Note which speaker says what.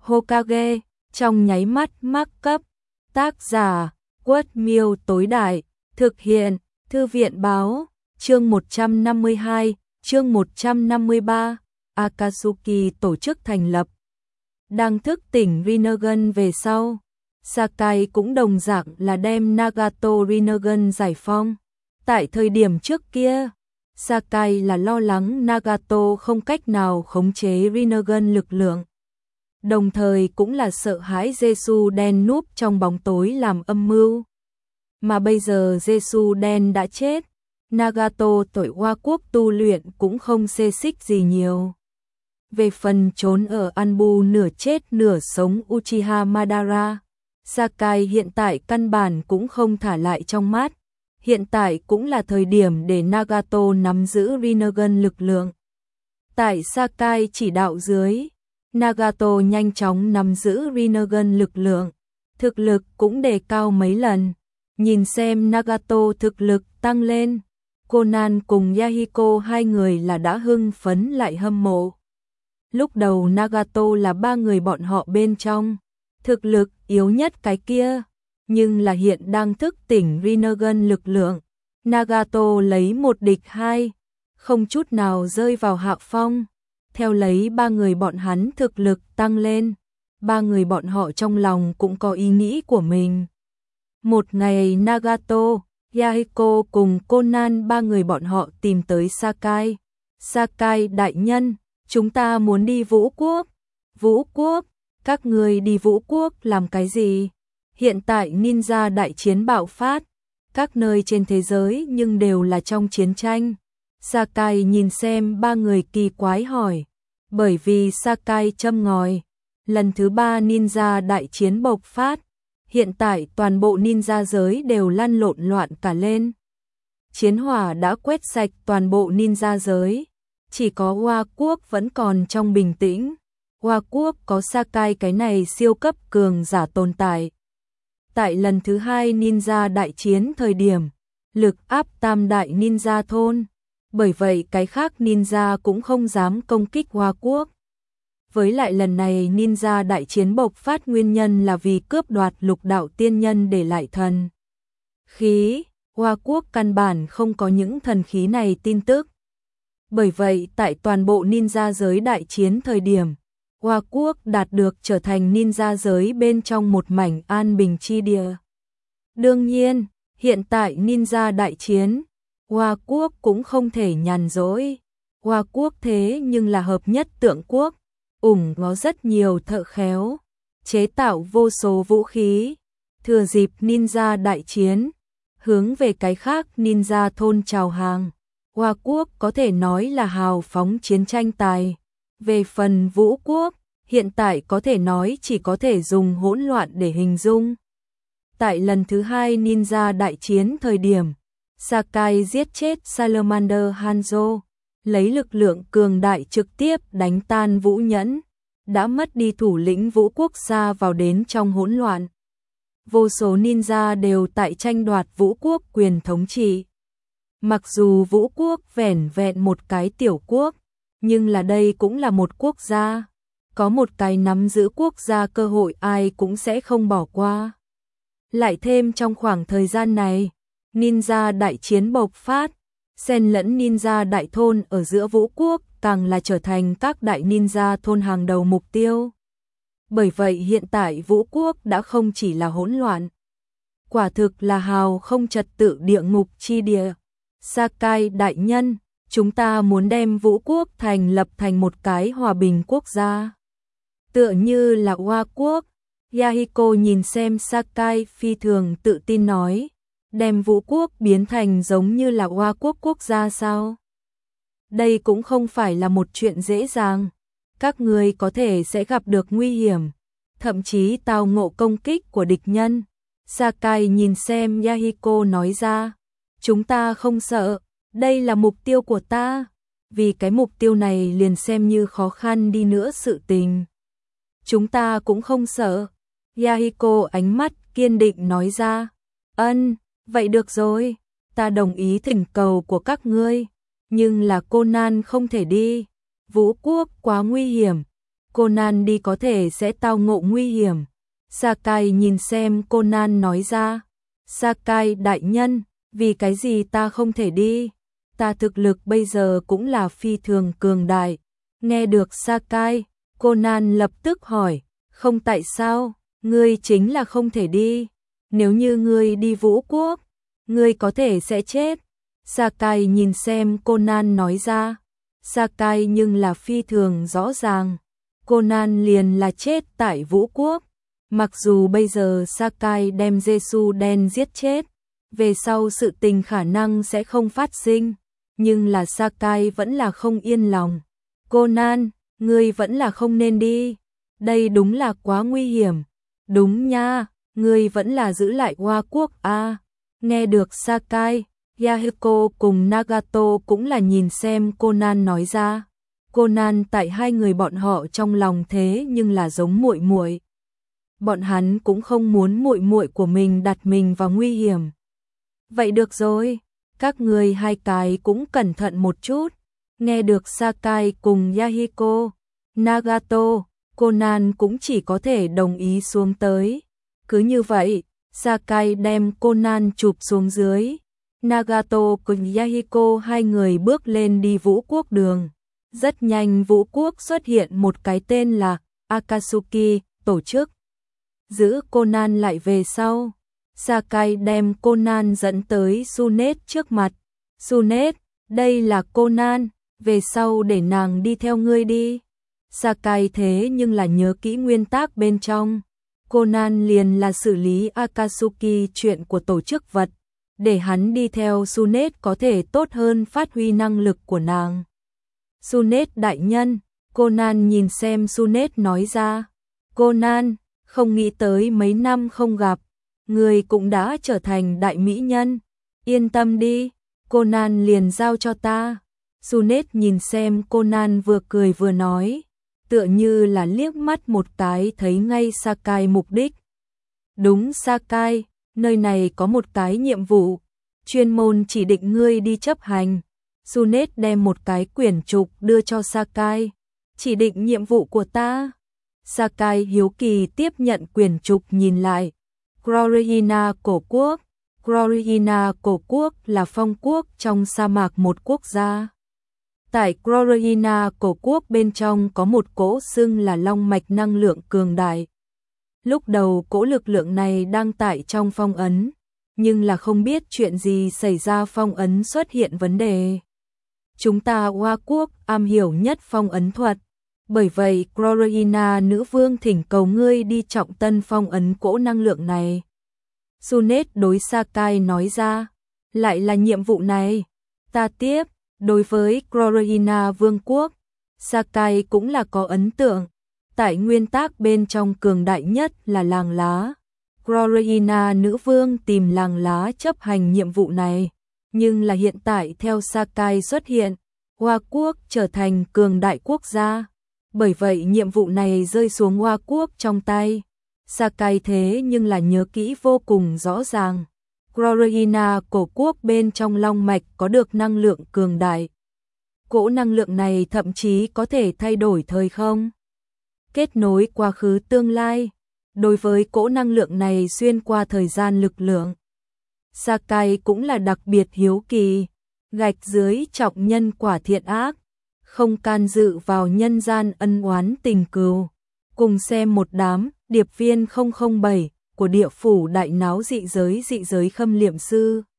Speaker 1: Hokage, trong nháy mắt mắc cấp. Tác giả, Quất Miêu tối đại, thực hiện, Thư viện báo, chương 152, chương 153, Akatsuki tổ chức thành lập. Đang thức tỉnh Rinnegan về sau, Sakai cũng đồng dạng là đem Nagato Rinnegan giải phóng. Tại thời điểm trước kia, Sakai là lo lắng Nagato không cách nào khống chế Rinnegan lực lượng. Đồng thời cũng là sợ hãi Jesu đen núp trong bóng tối làm âm mưu. Mà bây giờ Jesu đen đã chết, Nagato tội Hoa Quốc tu luyện cũng không xê xích gì nhiều. Về phần trốn ở Anbu nửa chết nửa sống Uchiha Madara, Sakai hiện tại căn bản cũng không thả lại trong mắt. Hiện tại cũng là thời điểm để Nagato nắm giữ Rinnegan lực lượng. Tại Sakai chỉ đạo dưới, Nagato nhanh chóng nắm giữ Rinnegan lực lượng, thực lực cũng đề cao mấy lần. Nhìn xem Nagato thực lực tăng lên, Conan cùng Yahiko hai người là đã hưng phấn lại hâm mộ. Lúc đầu Nagato là ba người bọn họ bên trong, thực lực yếu nhất cái kia, nhưng là hiện đang thức tỉnh Rinnegan lực lượng. Nagato lấy một địch hai, không chút nào rơi vào hạ phong. Theo lấy ba người bọn hắn thực lực tăng lên, ba người bọn họ trong lòng cũng có ý nghĩ của mình. Một ngày Nagato, Yahiko cùng Conan ba người bọn họ tìm tới Sakai. Sakai đại nhân, chúng ta muốn đi Vũ Quốc. Vũ Quốc? Các người đi Vũ Quốc làm cái gì? Hiện tại ninja đại chiến bạo phát, các nơi trên thế giới nhưng đều là trong chiến tranh. Sakai nhìn xem ba người kỳ quái hỏi, bởi vì Sakai châm ngòi, lần thứ ba ninja đại chiến bộc phát, hiện tại toàn bộ ninja giới đều lăn lộn loạn cả lên. Chiến hỏa đã quét sạch toàn bộ ninja giới, chỉ có Hoa Quốc vẫn còn trong bình tĩnh. Hoa Quốc có Sakai cái này siêu cấp cường giả tồn tại. Tại lần thứ hai ninja đại chiến thời điểm, lực áp tam đại ninja thôn, bởi vậy cái khác ninja cũng không dám công kích Hoa Quốc. Với lại lần này ninja đại chiến bộc phát nguyên nhân là vì cướp đoạt lục đạo tiên nhân để lại thần khí, Hoa Quốc căn bản không có những thần khí này tin tức. Bởi vậy tại toàn bộ ninja giới đại chiến thời điểm, Hoa Quốc đạt được trở thành ninja giới bên trong một mảnh an bình chi địa. Đương nhiên, hiện tại ninja đại chiến, Hoa Quốc cũng không thể nhàn rỗi. Hoa Quốc thế nhưng là hợp nhất tượng quốc, có rất nhiều thợ khéo, chế tạo vô số vũ khí. Thừa dịp ninja đại chiến, hướng về cái khác ninja thôn chào hàng. Hoa Quốc có thể nói là hào phóng chiến tranh tài. Về phần Vũ Quốc, hiện tại có thể nói chỉ có thể dùng hỗn loạn để hình dung. Tại lần thứ hai ninja đại chiến thời điểm, Sakai giết chết Salamander Hanzo, lấy lực lượng cường đại trực tiếp đánh tan Vũ Nhẫn, đã mất đi thủ lĩnh Vũ Quốc xa vào đến trong hỗn loạn. Vô số ninja đều tại tranh đoạt Vũ Quốc quyền thống trị. Mặc dù Vũ Quốc vẻn vẹn một cái tiểu quốc, nhưng là đây cũng là một quốc gia. Có một cái nắm giữ quốc gia cơ hội ai cũng sẽ không bỏ qua. Lại thêm trong khoảng thời gian này, ninja đại chiến bộc phát, xen lẫn ninja đại thôn ở giữa Vũ Quốc càng là trở thành các đại ninja thôn hàng đầu mục tiêu. Bởi vậy hiện tại Vũ Quốc đã không chỉ là hỗn loạn, quả thực là hào không trật tự địa ngục chi địa. Sakai đại nhân, chúng ta muốn đem Vũ Quốc thành lập thành một cái hòa bình quốc gia. Tựa như là Hoa Quốc, Yahiko nhìn xem Sakai phi thường tự tin nói, đem Vũ Quốc biến thành giống như là Hoa Quốc quốc gia sao? Đây cũng không phải là một chuyện dễ dàng, các người có thể sẽ gặp được nguy hiểm, thậm chí tao ngộ công kích của địch nhân. Sakai nhìn xem Yahiko nói ra, chúng ta không sợ, đây là mục tiêu của ta, vì cái mục tiêu này liền xem như khó khăn đi nữa sự tình. Chúng ta cũng không sợ. Yahiko ánh mắt kiên định nói ra, vậy được rồi, ta đồng ý thỉnh cầu của các ngươi, nhưng là Conan không thể đi, Vũ Quốc quá nguy hiểm, Conan đi có thể sẽ tao ngộ nguy hiểm. Sakai nhìn xem Conan nói ra. Sakai đại nhân, vì cái gì ta không thể đi? Ta thực lực bây giờ cũng là phi thường cường đại. Nghe được Sakai, Conan lập tức hỏi, không tại sao, ngươi chính là không thể đi. Nếu như ngươi đi Vũ Quốc, ngươi có thể sẽ chết. Sakai nhìn xem Conan nói ra. Sakai nhưng là phi thường rõ ràng. Conan liền là chết tại Vũ Quốc. Mặc dù bây giờ Sakai đem Jesu đen giết chết, về sau sự tình khả năng sẽ không phát sinh, nhưng là Sakai vẫn là không yên lòng. Conan, ngươi vẫn là không nên đi. Đây đúng là quá nguy hiểm. Đúng nha, ngươi vẫn là giữ lại Hoa Quốc a. Nghe được Sakai, Yahiko cùng Nagato cũng là nhìn xem Conan nói ra. Conan tại hai người bọn họ trong lòng thế nhưng là giống muội muội. Bọn hắn cũng không muốn muội muội của mình đặt mình vào nguy hiểm. Vậy được rồi, các người hai cái cũng cẩn thận một chút. Nghe được Sakai cùng Yahiko, Nagato, Conan cũng chỉ có thể đồng ý xuống tới. Cứ như vậy, Sakai đem Conan chụp xuống dưới. Nagato cùng Yahiko hai người bước lên đi Vũ Quốc đường. Rất nhanh Vũ Quốc xuất hiện một cái tên là Akatsuki tổ chức. Giữ Conan lại về sau. Sakai đem Conan dẫn tới Tsunet trước mặt. Tsunet, đây là Conan, về sau để nàng đi theo ngươi đi. Sakai thế nhưng là nhớ kỹ nguyên tắc bên trong. Conan liền là xử lý Akatsuki chuyện của tổ chức vật, để hắn đi theo Tsunet có thể tốt hơn phát huy năng lực của nàng. Tsunet đại nhân, Conan nhìn xem Tsunet nói ra. Conan, không nghĩ tới mấy năm không gặp, người cũng đã trở thành đại mỹ nhân. Yên tâm đi, Conan liền giao cho ta. Tsunet nhìn xem Conan vừa cười vừa nói, tựa như là liếc mắt một cái thấy ngay Sakai mục đích. Đúng Sakai, nơi này có một cái nhiệm vụ, chuyên môn chỉ định ngươi đi chấp hành. Tsunet đem một cái quyển trục đưa cho Sakai. Chỉ định nhiệm vụ của ta. Sakai hiếu kỳ tiếp nhận quyển trục nhìn lại. Glorina cổ quốc. Glorina cổ quốc là phong quốc trong sa mạc một quốc gia. Tại Glorina cổ quốc bên trong có một cỗ xưng là long mạch năng lượng cường đại. Lúc đầu cỗ lực lượng này đang tại trong phong ấn, nhưng là không biết chuyện gì xảy ra phong ấn xuất hiện vấn đề. Chúng ta Hoa Quốc am hiểu nhất phong ấn thuật, bởi vậy Glorina nữ vương thỉnh cầu ngươi đi trọng tân phong ấn cỗ năng lượng này. Tsunet đối Sakai nói ra, lại là nhiệm vụ này, ta tiếp. Đối với Glorina vương quốc, Sakai cũng là có ấn tượng. Tại nguyên tắc bên trong cường đại nhất là làng lá. Glorina nữ vương tìm làng lá chấp hành nhiệm vụ này. Nhưng là hiện tại theo Sakai xuất hiện, Hoa Quốc trở thành cường đại quốc gia. Bởi vậy nhiệm vụ này rơi xuống Hoa Quốc trong tay. Sakai thế nhưng là nhớ kỹ vô cùng rõ ràng. Glorina cổ quốc bên trong long mạch có được năng lượng cường đại. Cỗ năng lượng này thậm chí có thể thay đổi thời không. Kết nối quá khứ tương lai. Đối với cỗ năng lượng này xuyên qua thời gian lực lượng, Sakai cũng là đặc biệt hiếu kỳ. Gạch dưới trọng nhân quả thiện ác, không can dự vào nhân gian ân oán tình cừu. Cùng xem một đám điệp viên 007 của địa phủ đại náo dị giới khâm liệm sư.